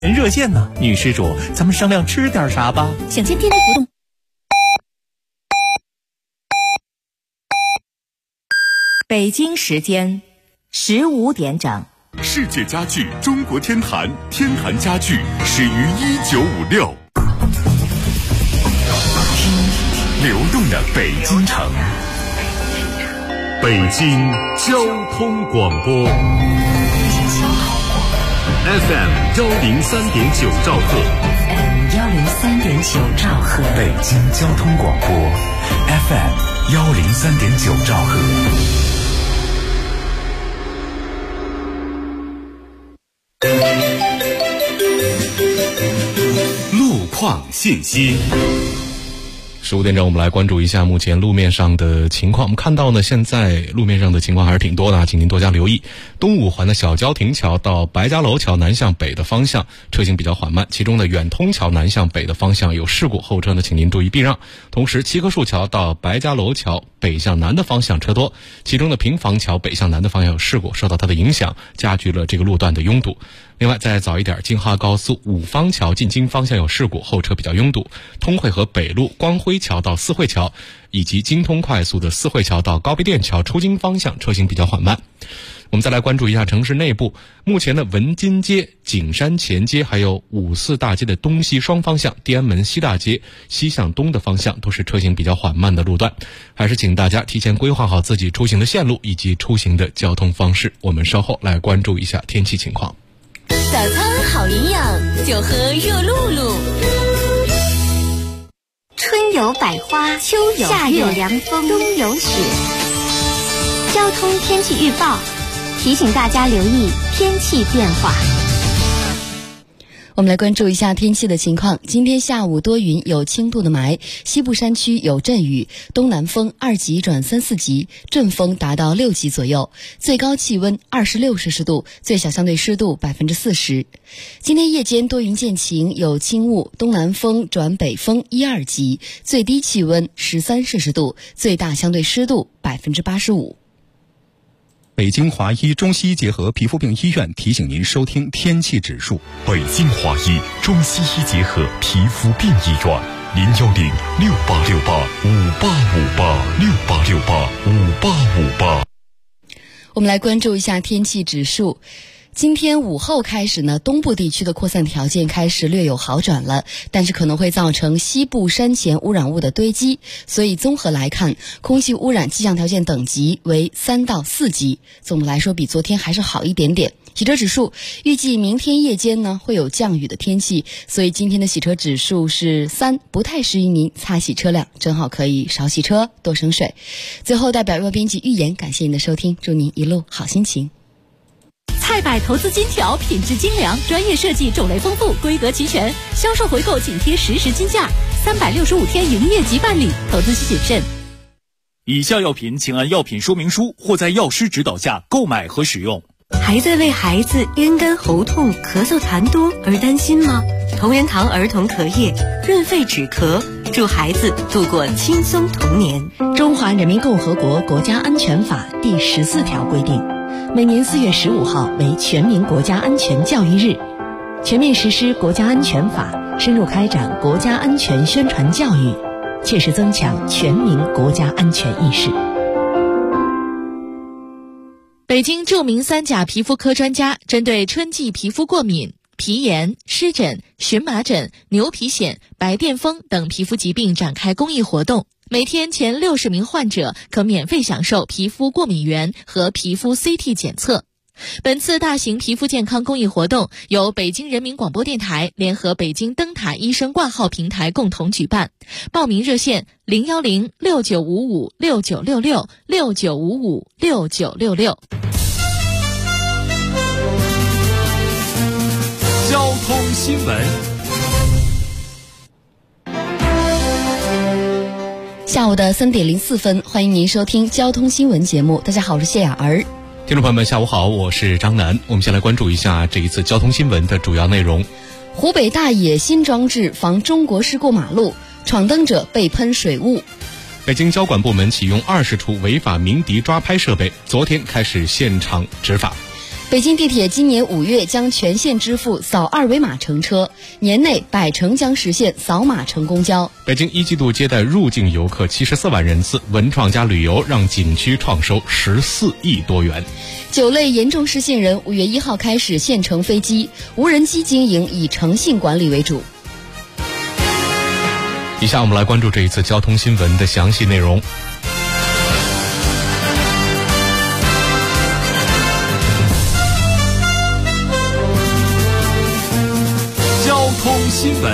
热线呢，女施主，咱们商量吃点啥吧？ 想见天地活动。北京时间15点整。 世界家具中国天坛，天坛家具始于1956。流动的北京城，北京交通广播 FM 103.9兆赫， 103.9兆赫， 北京交通广播 FM 103.9兆赫。路况信息。 15点整，我们来关注一下目前路面上的情况。我们看到呢，现在路面上的情况还是挺多的，请您多加留意。东五环的小交亭桥到白家楼桥南向北的方向车行比较缓慢，其中的远通桥南向北的方向有事故，后车呢请您注意避让。同时七棵树桥到白家楼桥北向南的方向车多，其中的平房桥北向南的方向有事故，受到它的影响加剧了这个路段的拥堵。另外再早一点，京哈高速五方桥进京方向有事故，后车比较拥堵。通惠河北路光辉桥到四惠桥以及京通快速的四惠桥到高碑店桥出京方向车行比较缓慢。我们再来关注一下城市内部，目前的文津街、景山前街还有五四大街的东西双方向，天安门西大街西向东的方向都是车行比较缓慢的路段，还是请大家提前规划好自己出行的线路以及出行的交通方式。我们稍后来关注一下天气情况。 早餐好营养，就喝热露露。 春有百花，秋有夏有凉风，冬有雪。交通天气预报提醒大家留意天气变化。 我们来关注一下天气的情况。今天下午多云，有轻度的霾，西部山区有阵雨，东南风2级转3、4级，阵风达到6级左右，最高气温26摄氏度，最小相对湿度40%。今天夜间多云见晴，有轻雾，东南风转北风1、2级，最低气温13摄氏度，最大相对湿度85%。 北京华医中西医结合皮肤病医院提醒您收听天气指数。 北京华医中西医结合皮肤病医院，010-6868-5858，6868-5858。 我们来关注一下天气指数。今天午后开始呢，东部地区的扩散条件开始略有好转了，但是可能会造成西部山前污染物的堆积，所以综合来看，空气污染气象条件等级为3到4级，总的来说比昨天还是好一点点。洗车指数预计明天夜间呢会有降雨的天气，所以今天的洗车指数是3，不太适宜您擦洗车辆，正好可以少洗车多省水。最后代表若编辑预言，感谢您的收听，祝您一路好心情。 菜百投资金条，品质精良，专业设计，种类丰富，规格齐全，销售回购紧贴实时金价，365天营业即办理，投资需谨慎。 以下药品请按药品说明书或在药师指导下购买和使用。 还在为孩子咽干喉痛、咳嗽痰多而担心吗？同仁堂儿童咳液润肺止咳，助孩子度过轻松童年。 中华人民共和国国家安全法第14条规定，每年4月15号为全民国家安全教育日，全面实施国家安全法，深入开展国家安全宣传教育，切实增强全民国家安全意识。 北京著名3甲皮肤科专家针对春季皮肤过敏、皮炎、湿疹、荨麻疹、牛皮癣、白癜风等皮肤疾病展开公益活动，每天前60名患者可免费享受皮肤过敏原和皮肤 CT 检测。本次大型皮肤健康公益活动由北京人民广播电台联合北京灯塔医生挂号平台共同举办，报名热线010-6955-6966，6955-6966。 交通新闻。 下午的3点04分，欢迎您收听交通新闻节目。大家好，我是谢雅儿。 听众朋友们，下午好，我是张楠。我们先来关注一下这一次交通新闻的主要内容。 湖北大冶新装置防中国式过马路，闯灯者被喷水雾。 北京交管部门启用20处违法鸣笛抓拍设备，昨天开始现场执法。 北京地铁今年5月将全线支付扫二维码乘车，年内100%将实现扫码乘公交。 北京一季度接待入境游客74万人次，文创加旅游让景区创收14亿多元。 9类严重失信人5月1号开始限乘飞机，无人机经营以诚信管理为主。 以下我们来关注这一次交通新闻的详细内容。 交通新闻。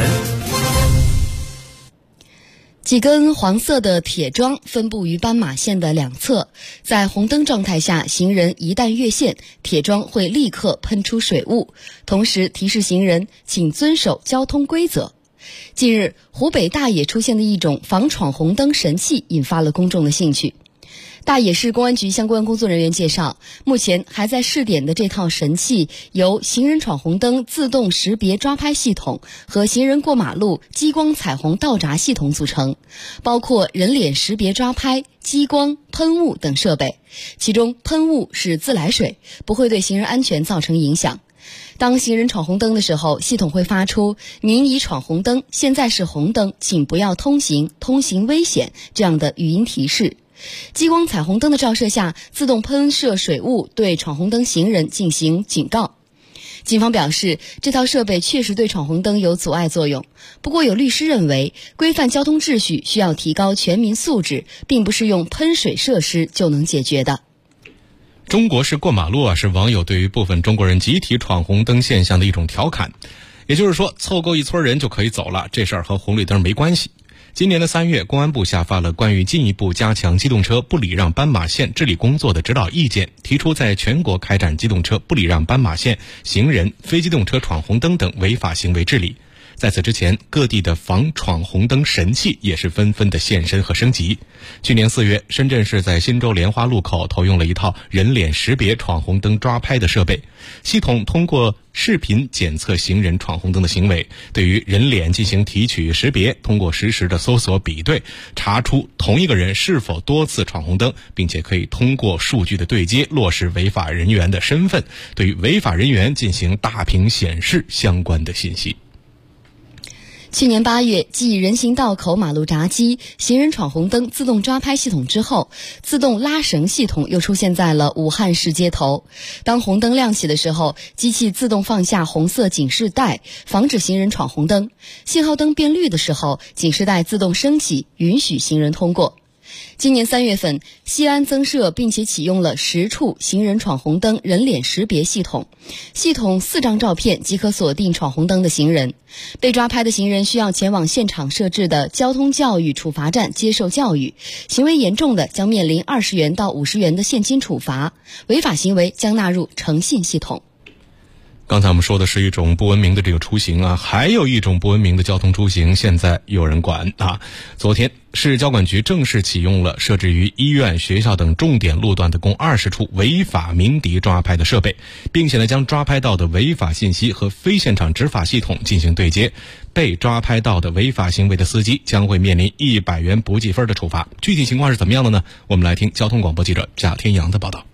几根黄色的铁桩分布于斑马线的两侧，在红灯状态下，行人一旦越线，铁桩会立刻喷出水雾，同时提示行人请遵守交通规则。近日，湖北大冶出现的一种防闯红灯神器引发了公众的兴趣。大冶市公安局相关工作人员介绍，目前还在试点的这套神器由行人闯红灯自动识别抓拍系统和行人过马路激光彩虹倒闸系统组成，包括人脸识别抓拍、激光、喷雾等设备。其中喷雾是自来水，不会对行人安全造成影响。当行人闯红灯的时候，系统会发出您已闯红灯，现在是红灯，请不要通行，通行危险这样的语音提示。激光彩虹灯的照射下，自动喷射水雾，对闯红灯行人进行警告。警方表示，这套设备确实对闯红灯有阻碍作用。不过有律师认为，规范交通秩序需要提高全民素质，并不是用喷水设施就能解决的。 中国式过马路是网友对于部分中国人集体闯红灯现象的一种调侃，也就是说，凑够一撮人就可以走了，这事儿和红绿灯没关系。今年的3月，公安部下发了关于进一步加强机动车不礼让斑马线治理工作的指导意见，提出在全国开展机动车不礼让斑马线、行人、非机动车闯红灯等违法行为治理。在此之前，各地的防闯红灯神器也是纷纷的现身和升级。去年4月，深圳市在新洲莲花路口投用了一套人脸识别闯红灯抓拍的设备，系统通过视频检测行人闯红灯的行为，对于人脸进行提取识别，通过实时的搜索比对，查出同一个人是否多次闯红灯，并且可以通过数据的对接落实违法人员的身份，对于违法人员进行大屏显示相关的信息。 去年8月，继人行道口马路闸机、行人闯红灯自动抓拍系统之后，自动拉绳系统又出现在了武汉市街头。当红灯亮起的时候，机器自动放下红色警示带，防止行人闯红灯。信号灯变绿的时候，警示带自动升起，允许行人通过。今年3月份，西安增设并且启用了10处行人闯红灯人脸识别系统，系统4张照片即可锁定闯红灯的行人。被抓拍的行人需要前往现场设置的交通教育处罚站接受教育，行为严重的将面临20元到50元的现金处罚，违法行为将纳入诚信系统。 刚才我们说的是一种不文明的这个出行啊，还有一种不文明的交通出行，现在有人管啊。昨天，市交管局正式启用了设置于医院、学校等重点路段的共20处违法鸣笛抓拍的设备，并且将抓拍到的违法信息和非现场执法系统进行对接。被抓拍到的违法行为的司机将会面临100元不记分的处罚。具体情况是怎么样的呢？我们来听交通广播记者贾天阳的报道。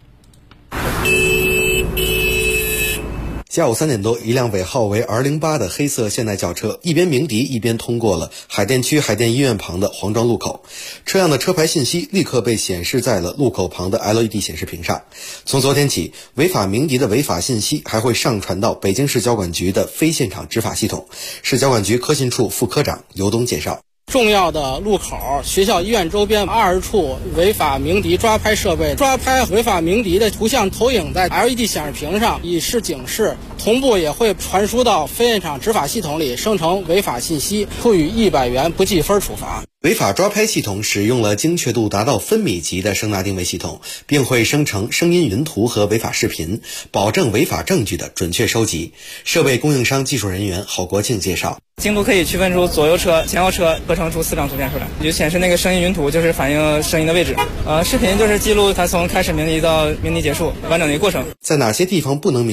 下午3点多，一辆尾号为 R08 的黑色现代轿车一边鸣笛一边通过了海淀区海淀医院旁的黄庄路口，车辆的车牌信息立刻被显示在了路口旁的 LED 显示屏上。从昨天起，违法鸣笛的违法信息还会上传到北京市交管局的非现场执法系统。市交管局科信处副科长尤东介绍， 重要的路口、学校、医院周边20处违法鸣笛抓拍设备，抓拍违法鸣笛的图像投影在 LED 显示屏上，以示警示，同步也会传输到非现场执法系统里，生成违法信息，处以100元不记分处罚。 违法抓拍系统使用了精确度达到分米级的声纳定位系统，并会生成声音云图和违法视频，保证违法证据的准确收集。设备供应商技术人员郝国庆介绍， 精度可以区分出左右车、前后车，合成出4张图片出来，就显示那个声音云图就是反映声音的位置，视频就是记录它从开始鸣笛到鸣笛结束完整的一个过程。 在哪些地方不能鸣笛呢？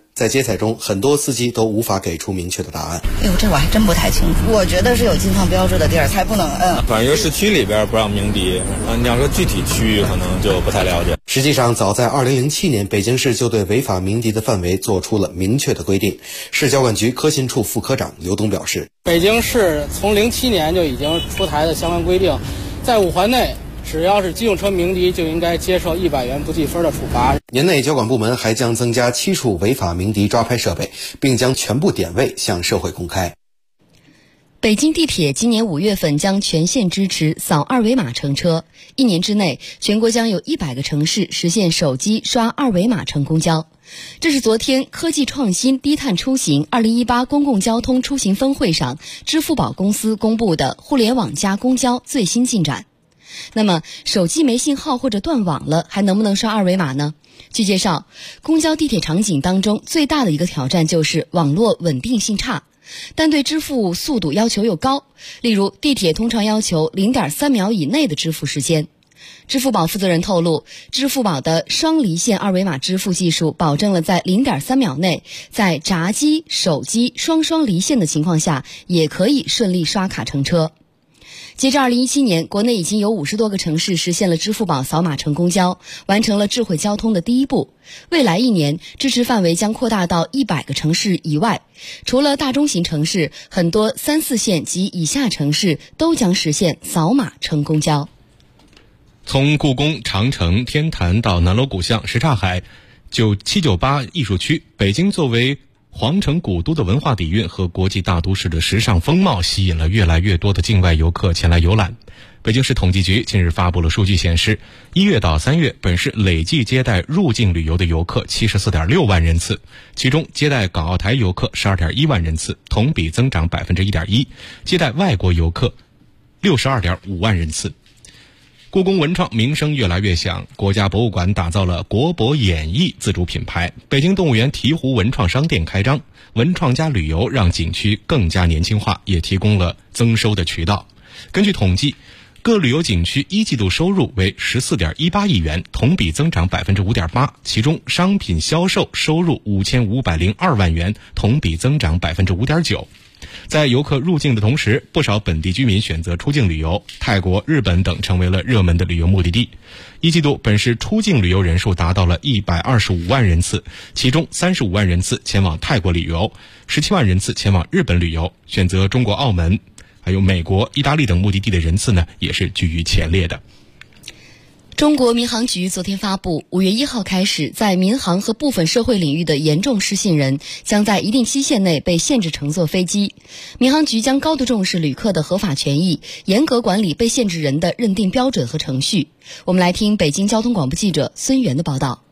在接采中，很多司机都无法给出明确的答案。 哎呦，这我还真不太清楚。我觉得是有禁放标志的地儿才不能摁。 反正一个市区里边不让鸣笛，你要说具体区域可能就不太了解。 实际上，早在2007年，北京市就对违法鸣笛的范围做出了明确的规定。市交管局科信处副科长刘东表示， 北京市从07年就已经出台的相关规定，在5环内只要是机动车鸣笛，就应该接受100元不记分的处罚。 年内，交管部门还将增加7处违法鸣笛抓拍设备，并将全部点位向社会公开。 北京地铁今年5月份将全线支持扫二维码乘车，1年之内，全国将有100个城市实现手机刷二维码乘公交。这是昨天科技创新低碳出行2018公共交通出行峰会上，支付宝公司公布的互联网加公交最新进展。那么，手机没信号或者断网了，还能不能刷二维码呢？据介绍，公交地铁场景当中最大的一个挑战就是网络稳定性差，但对支付速度要求又高，例如地铁通常要求 0.3秒以内的支付时间。支付宝负责人透露，支付宝的双离线二维码支付技术保证了在 0.3秒内，在闸机、手机双离线的情况下，也可以顺利刷卡乘车。截至2017年，国内已经有50多个城市实现了支付宝扫码乘公交，完成了智慧交通的第一步。未来1年，支持范围将扩大到100个城市以外。除了大中型城市，很多3、4线及以下城市都将实现扫码乘公交。 从故宫、长城、天坛到南锣鼓巷、什刹海、798艺术区，北京作为皇城古都的文化底蕴和国际大都市的时尚风貌，吸引了越来越多的境外游客前来游览。北京市统计局近日发布了数据显示，1月到3月，本市累计接待入境旅游的游客 74.6 万人次，其中接待港澳台游客 12.1 万人次，同比增长 1.1%， 接待外国游客 62.5 万人次。故宫文创名声越来越响，国家博物馆打造了国博演艺自主品牌，北京动物园醍醐文创商店开张，文创加旅游让景区更加年轻化，也提供了增收的渠道。根据统计，各旅游景区1季度收入为 14.18 亿元，同比增长 5.8%， 其中商品销售收入 5502 万元，同比增长 5.9%。在游客入境的同时，不少本地居民选择出境旅游，泰国、日本等成为了热门的旅游目的地。1季度，本市出境旅游人数达到了125万人次，其中35万人次前往泰国旅游，17万人次前往日本旅游，选择中国澳门、还有美国、意大利等目的地的人次呢，也是居于前列的。 中国民航局昨天发布，5月1号开始，在民航和部分社会领域的严重失信人将在一定期限内被限制乘坐飞机。民航局将高度重视旅客的合法权益，严格管理被限制人的认定标准和程序。我们来听北京交通广播记者孙源的报道。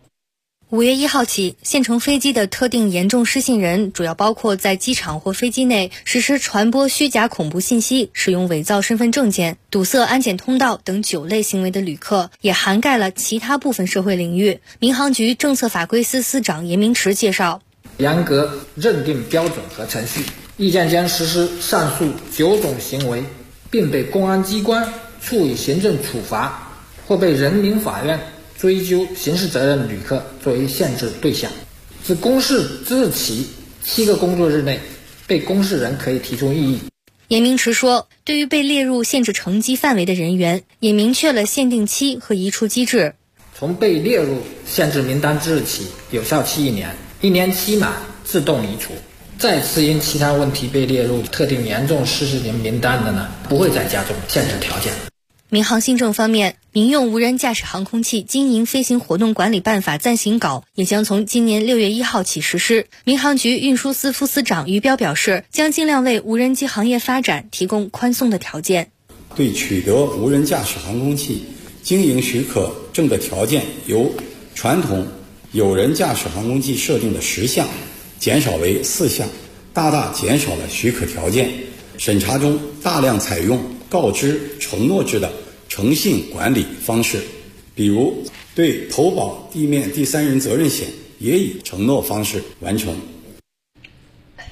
5月1号起，限乘飞机的特定严重失信人主要包括在机场或飞机内实施传播虚假恐怖信息、使用伪造身份证件、堵塞安检通道等9类行为的旅客，也涵盖了其他部分社会领域。民航局政策法规司司长严明池介绍， 严格认定标准和程序，意见间实施上述9种行为，并被公安机关处以行政处罚或被人民法院追究刑事责任的旅客作为限制对象。自公示之日起7个工作日内，被公示人可以提出异议。 严明池说，对于被列入限制乘机范围的人员，也明确了限定期和移出机制。 从被列入限制名单之日起，有效期1年，1年期满自动移除。再次因其他问题被列入特定严重失事人名单的呢，不会再加重限制条件。 民航新政方面，民用无人驾驶航空器经营飞行活动管理办法暂行稿也将从今年6月1号起实施。民航局运输司副司长于彪表示，将尽量为无人机行业发展提供宽松的条件。 对取得无人驾驶航空器经营许可证的条件，由传统有人驾驶航空器设定的10项减少为4项，大大减少了许可条件。审查中大量采用告知、承诺制的诚信管理方式，比如对投保地面第三人责任险也以承诺方式完成。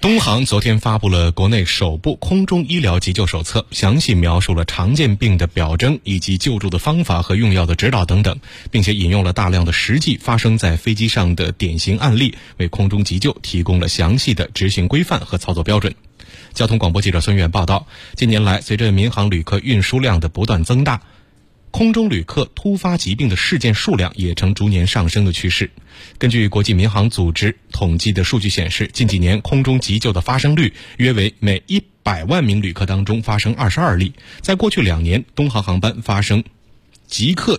东航昨天发布了国内首部空中医疗急救手册，详细描述了常见病的表征以及救助的方法和用药的指导等等，并且引用了大量的实际发生在飞机上的典型案例，为空中急救提供了详细的执行规范和操作标准。交通广播记者孙远报道，近年来随着民航旅客运输量的不断增大，空中旅客突发疾病的事件数量也呈逐年上升的趋势。根据国际民航组织统计的数据显示，近几年空中急救的发生率约为每100万名旅客当中发生22例。在过去2年，东航航班发生即刻